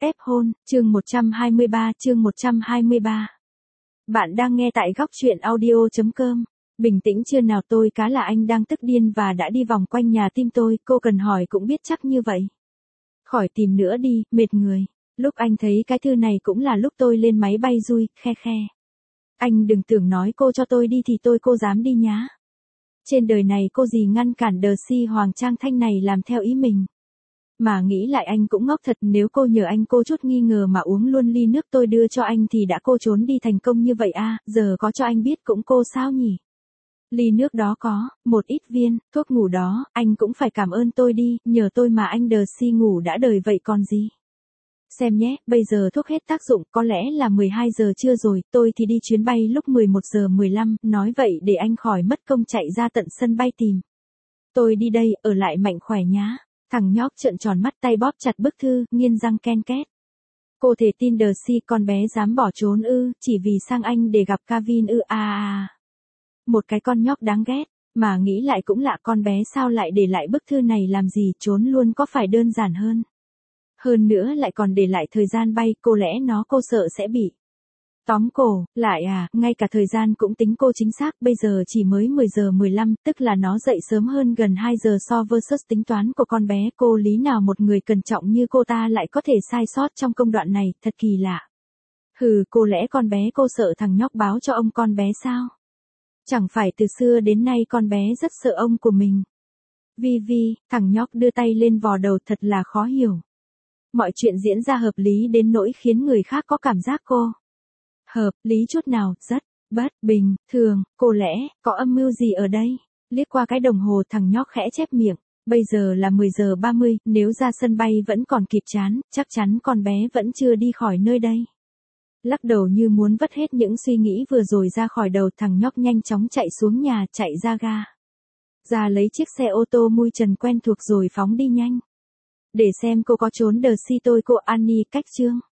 ép hôn, chương 123. Bạn đang nghe tại góc truyện audio.com. Bình tĩnh chưa nào, tôi cá là anh đang tức điên và đã đi vòng quanh nhà tim tôi, cô cần hỏi cũng biết chắc như vậy. Khỏi tìm nữa đi, mệt người. Lúc anh thấy cái thư này cũng là lúc tôi lên máy bay rui, khe khe. Anh đừng tưởng nói cô cho tôi đi thì cô dám đi nhá. Trên đời này cô gì ngăn cản đờ si Hoàng Trang Thanh này làm theo ý mình. Mà nghĩ lại anh cũng ngốc thật, nếu cô nhờ anh cô chút nghi ngờ mà uống luôn ly nước tôi đưa cho anh thì đã cô trốn đi thành công như vậy à, giờ có cho anh biết cũng cô sao nhỉ? Ly nước đó có, một ít viên, thuốc ngủ đó, anh cũng phải cảm ơn tôi đi, nhờ tôi mà anh đờ si ngủ đã đời vậy còn gì. Xem nhé, bây giờ thuốc hết tác dụng, có lẽ là 12 giờ trưa rồi, tôi thì đi chuyến bay lúc 11 giờ 15, nói vậy để anh khỏi mất công chạy ra tận sân bay tìm. Tôi đi đây, ở lại mạnh khỏe nhá. Thằng nhóc trợn tròn mắt, tay bóp chặt bức thư, nghiến răng ken két. Cô thể tin đờ si con bé dám bỏ trốn ư, chỉ vì sang Anh để gặp Kevin ư à. Một cái con nhóc đáng ghét, mà nghĩ lại cũng lạ, con bé sao lại để lại bức thư này làm gì, trốn luôn có phải đơn giản hơn. Hơn nữa lại còn để lại thời gian bay, cô lẽ cô sợ sẽ bị tóm cổ, lại à, ngay cả thời gian cũng tính cô chính xác, bây giờ chỉ mới 10 giờ 15, tức là nó dậy sớm hơn gần 2 giờ so versus tính toán của con bé, cô lý nào một người cẩn trọng như cô ta lại có thể sai sót trong công đoạn này, thật kỳ lạ. Hừ, cô lẽ con bé cô sợ thằng nhóc báo cho ông con bé sao? Chẳng phải từ xưa đến nay con bé rất sợ ông của mình. Vi, thằng nhóc đưa tay lên vò đầu, thật là khó hiểu. Mọi chuyện diễn ra hợp lý đến nỗi khiến người khác có cảm giác cô hợp lý chút nào, rất bất bình thường, cô lẽ có âm mưu gì ở đây? Liếc qua cái đồng hồ, thằng nhóc khẽ chép miệng, bây giờ là 10 giờ 30, nếu ra sân bay vẫn còn kịp chán, chắc chắn con bé vẫn chưa đi khỏi nơi đây. Lắc đầu như muốn vứt hết những suy nghĩ vừa rồi ra khỏi đầu, thằng nhóc nhanh chóng chạy xuống nhà, chạy ra ga. Ra lấy chiếc xe ô tô mui trần quen thuộc rồi phóng đi nhanh. Để xem cô có trốn đờ si tôi cô Annie cách chương.